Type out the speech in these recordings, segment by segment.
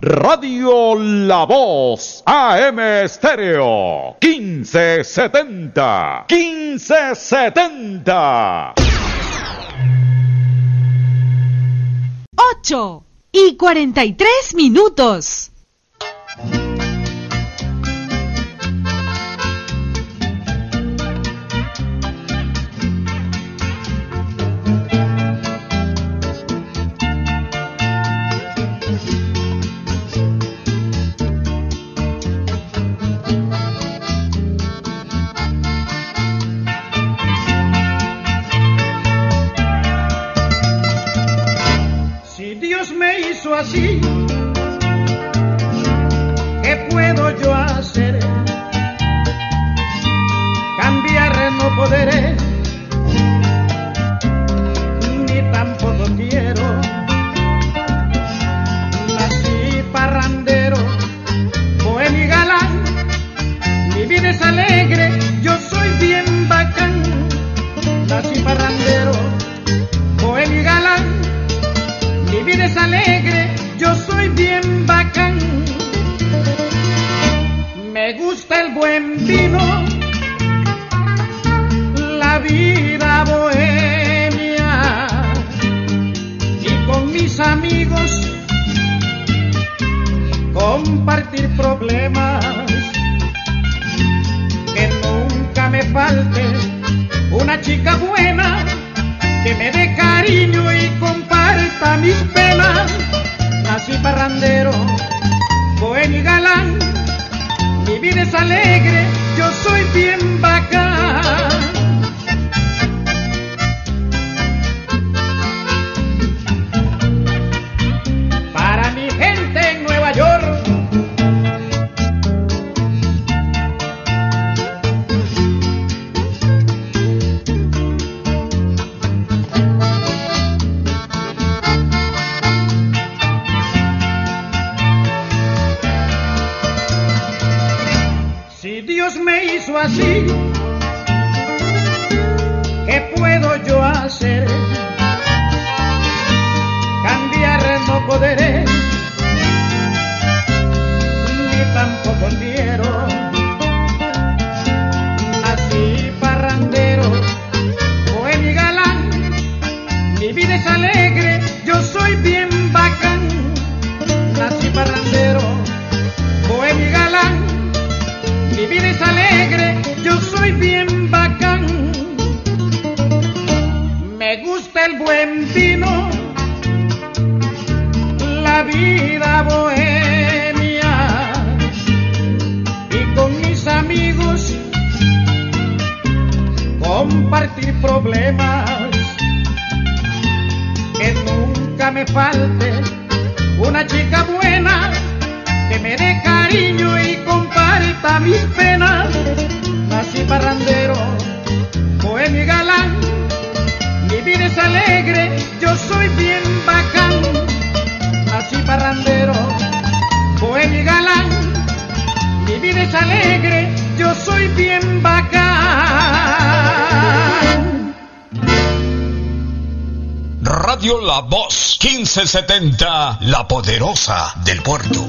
Radio La Voz, AM Estéreo, 1570, 1570. 8:43. Así, ¿qué puedo yo hacer? Cambiar no podré, ni tampoco quiero. Nací parrandero, bohemio y galán, mi vida es alegre, yo soy bien bacán. Nací parrandero, bohemio y galán, mi vida es alegre, yo soy bien bacán. Me gusta el buen vino, la vida bohemia, y con mis amigos compartir problemas. Que nunca me falte una chica buena, que me dé cariño y comparta mis penas. Nací parrandero, bohemio y galán, mi vida es alegre, yo soy bien bacán. Para mi gente en Nueva York, así, ¿qué puedo yo hacer? Cambiar no podré, ni tampoco quiero. Nací parrandero, bohemio y galán, mi vida es alegre, yo soy bien bacán. Nací parrandero, bohemio y galán, mi vida es alegre, yo soy bien bacán. Me gusta el buen vino, la vida bohemia, y con mis amigos compartir problemas. Que nunca me falte una chica buena, que me dé cariño y comparta mis penas. Nací parrandero, bohemio y galán, mi vida es alegre, yo soy bien bacán. Nací parrandero, bohemio y galán, mi vida es alegre, yo soy bien bacán. Radio La Voz, 1570, la poderosa del puerto.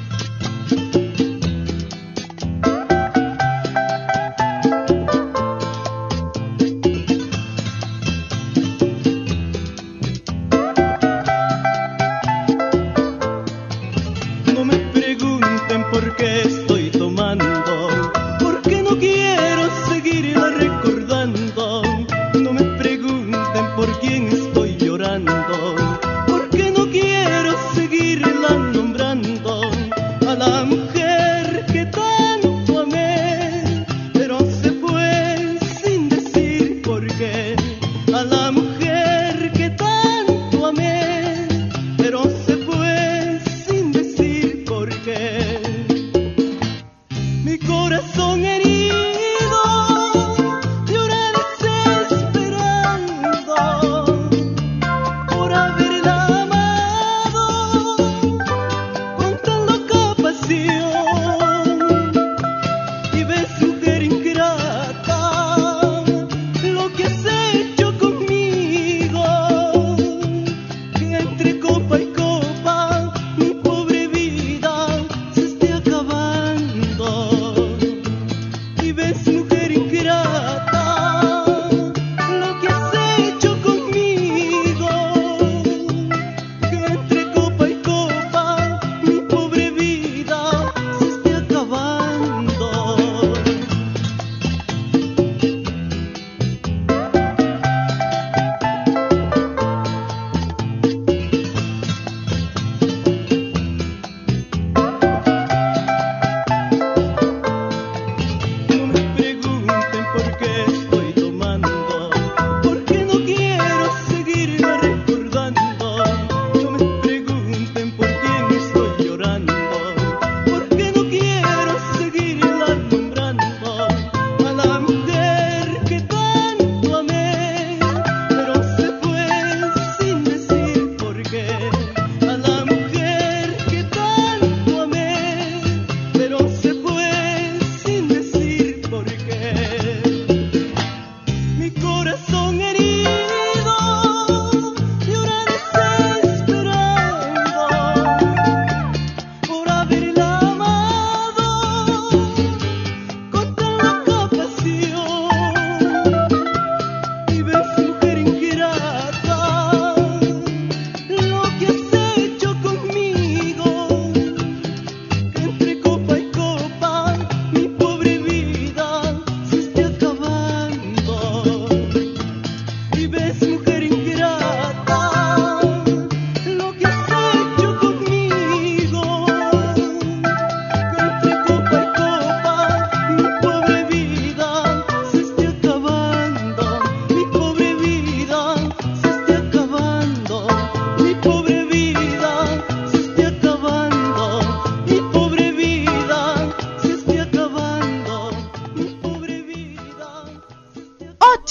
Porque no quiero seguirla nombrando. see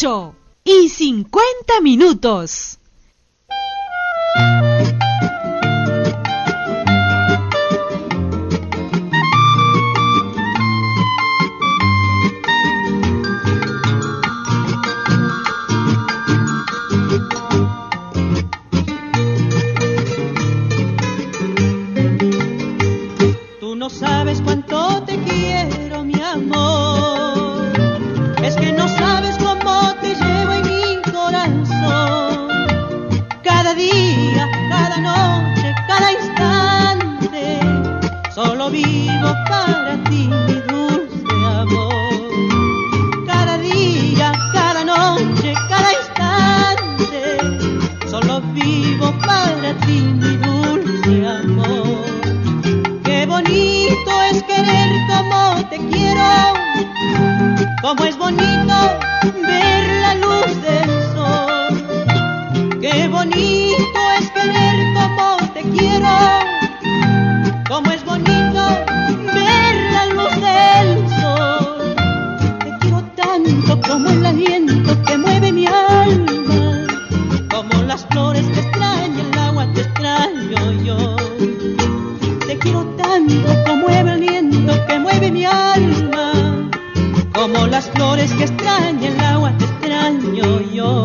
8:50. Tú no sabes cuánto te quiero, mi amor. Es que no sabes cómo te llevo en mi corazón. Cada día, cada noche, cada instante, solo vivo para ti, mi dulce amor. Cada día, cada noche, cada instante, solo vivo para ti, mi dulce amor. Qué bonito es querer como te quiero, como es bonito ver la luz del sol. Qué bonito es querer como te quiero, como es bonito ver la luz del sol. Te quiero tanto como el aliento que mueve mi alma, como las flores que extraña el agua te extraño yo. Te quiero tanto como el aliento que mueve mi alma, como las flores que extraña el agua te extraño yo.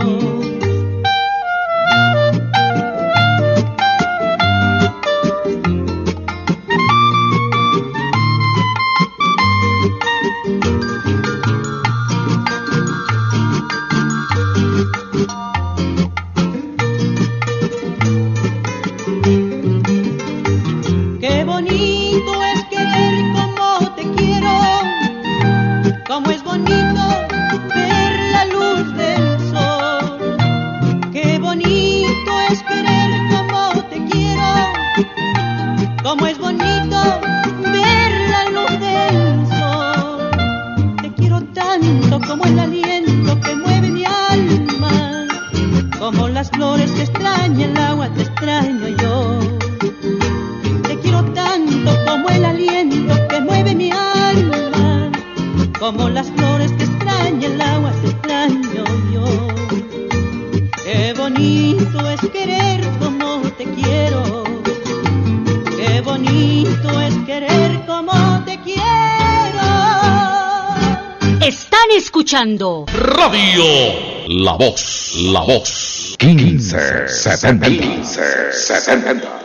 Qué bonito es querer como te quiero, como es bonito ver la luz del sol. Qué bonito es querer como te quiero, como es bonito ver la luz del sol. Te quiero tanto como el aliento que mueve mi alma, como las flores que extraña el agua te extraño yo. Te quiero tanto como el aliento que mueve mi alma, como las flores que extraña el agua te extraño yo. Qué bonito es querer como te quiero, qué bonito es querer como te quiero. Están escuchando Radio La Voz, 1570.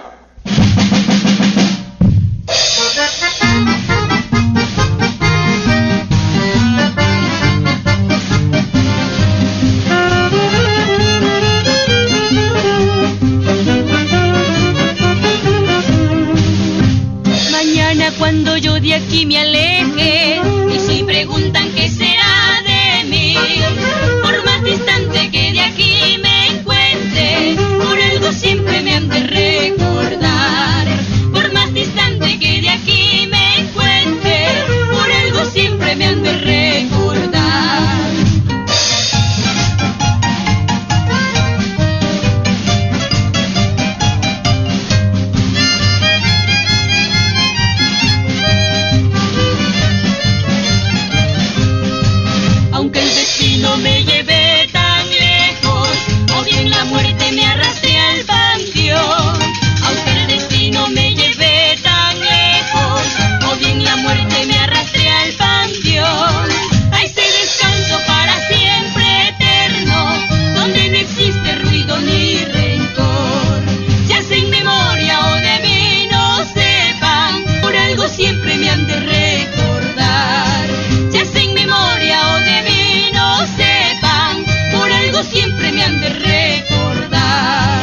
Mañana cuando yo de aquí me aleje y si preguntan qué será de mí, por más distante que de aquí me encuentre, por algo siempre me han de recordar. Por más distante que de aquí me encuentre, por algo siempre me han de recordar. Aunque el destino me lleve tan lejos, o bien la muerte me arrastre al panteón. Aunque el destino me lleve tan lejos, o bien la muerte me arrastre al panteón. A ese descanso para siempre eterno, donde no existe ruido ni rencor. Si hacen memoria o de mí no sepan, por algo siempre me han de recordar. Si hacen memoria o de mí no sepan, por algo siempre me han de recordar.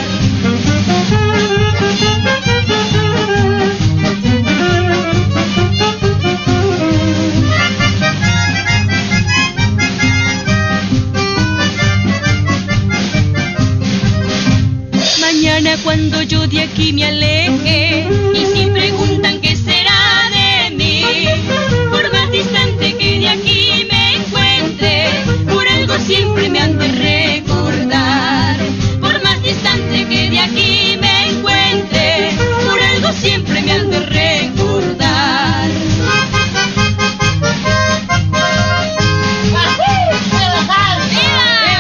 Mañana cuando yo de aquí me aleje y si preguntan qué será de mí, por más distante que de aquí me encuentre, por algo siempre me han de recordar. Por más distante que de aquí me encuentre, por algo siempre me han de recordar. ¡Viva!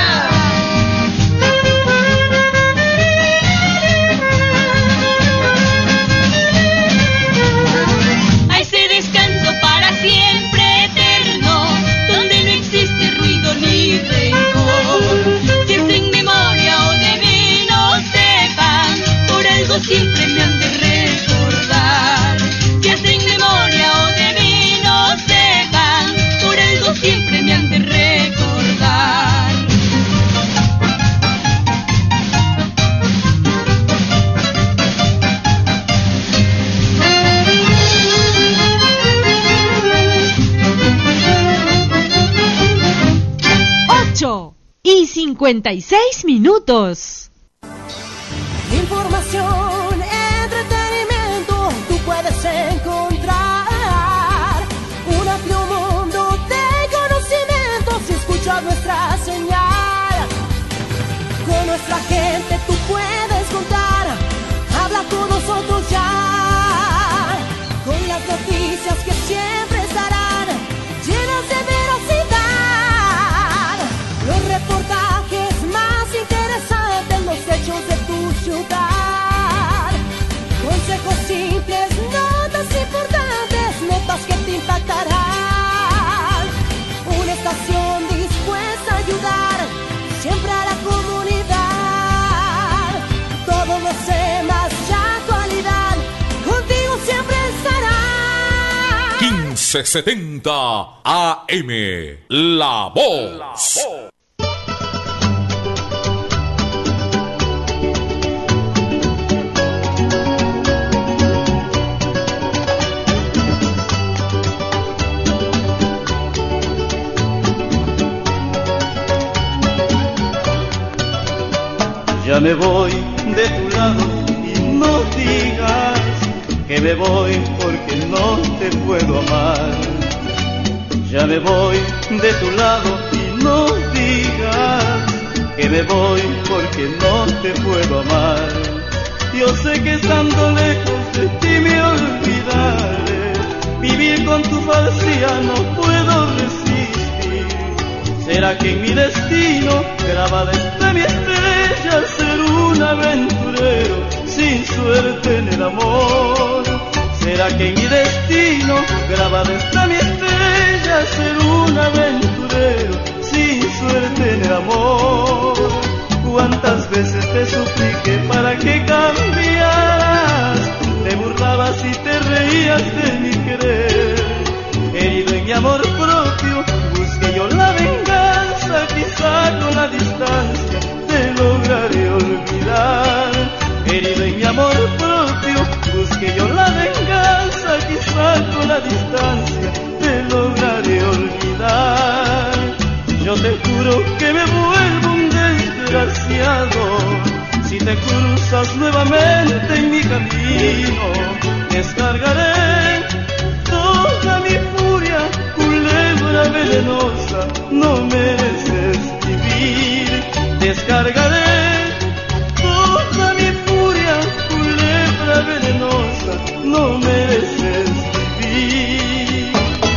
56 minutos. Información, entretenimiento, tú puedes encontrar un amplio mundo de conocimiento si escuchas nuestra señal. Con nuestra gente tú puedes contar, habla con nosotros ya. Con las noticias que siempre estarán llenas de veracidad. Los reportajes más interesantes, los hechos de tu ciudad. Consejos simples, notas importantes, notas que te impactarán. Una estación dispuesta a ayudar siempre a la comunidad. Todos los temas de actualidad contigo siempre estarán. 1570 AM, La Voz. Ya me voy de tu lado y no digas que me voy porque no te puedo amar. Ya me voy de tu lado y no digas que me voy porque no te puedo amar. Yo sé que estando lejos de ti me olvidaré. Vivir con tu falsedad no puedo resistir. ¿Será que en mi destino grabada está mi estrella ser un aventurero sin suerte en el amor? ¿Será que en mi destino grabada está mi estrella ser un aventurero sin suerte en el amor? ¿Cuántas veces te supliqué para que cambiaras? Te burlabas y te reías de mi querer. Herido en mi amor propio, busqué yo la venganza, quizá con la distancia te lograré olvidar. Herido en mi amor propio, busqué yo la venganza, quizá con la distancia te lograré olvidar. Yo te juro que me vuelvo un desgraciado si te cruzas nuevamente en mi camino. Descargaré toda mi furia, culebra venenosa, no mereces vivir. Descargaré toda mi furia, culebra venenosa, no mereces vivir.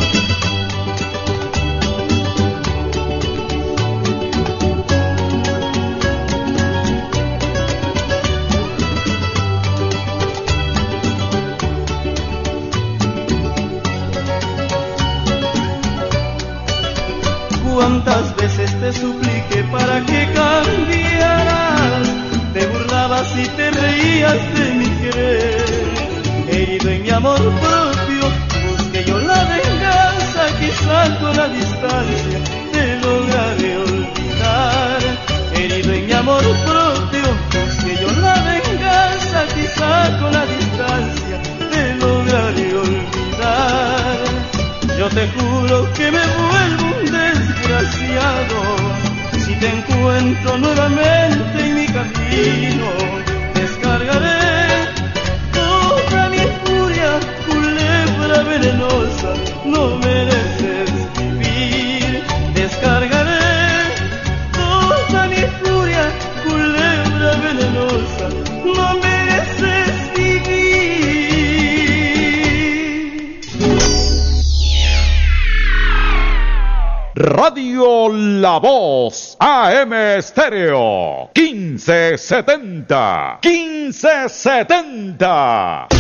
¿Cuántas veces te supliqué para que cambiaras? Te burlabas y te reías de mi querer. Herido en mi amor propio, busqué yo la venganza, quizá con la distancia te lograré olvidar. Herido en mi amor propio, busqué yo la venganza, quizá con la distancia te lograré olvidar. Yo te juro que me vuelvo un desgraciado si te encuentro nuevamente en mi camino. Descargaré toda mi furia, culebra venenosa, no mereces vivir. Descargaré toda mi furia, culebra venenosa, no mereces vivir. Radio La Voz, AM Estéreo, 1570. 1570.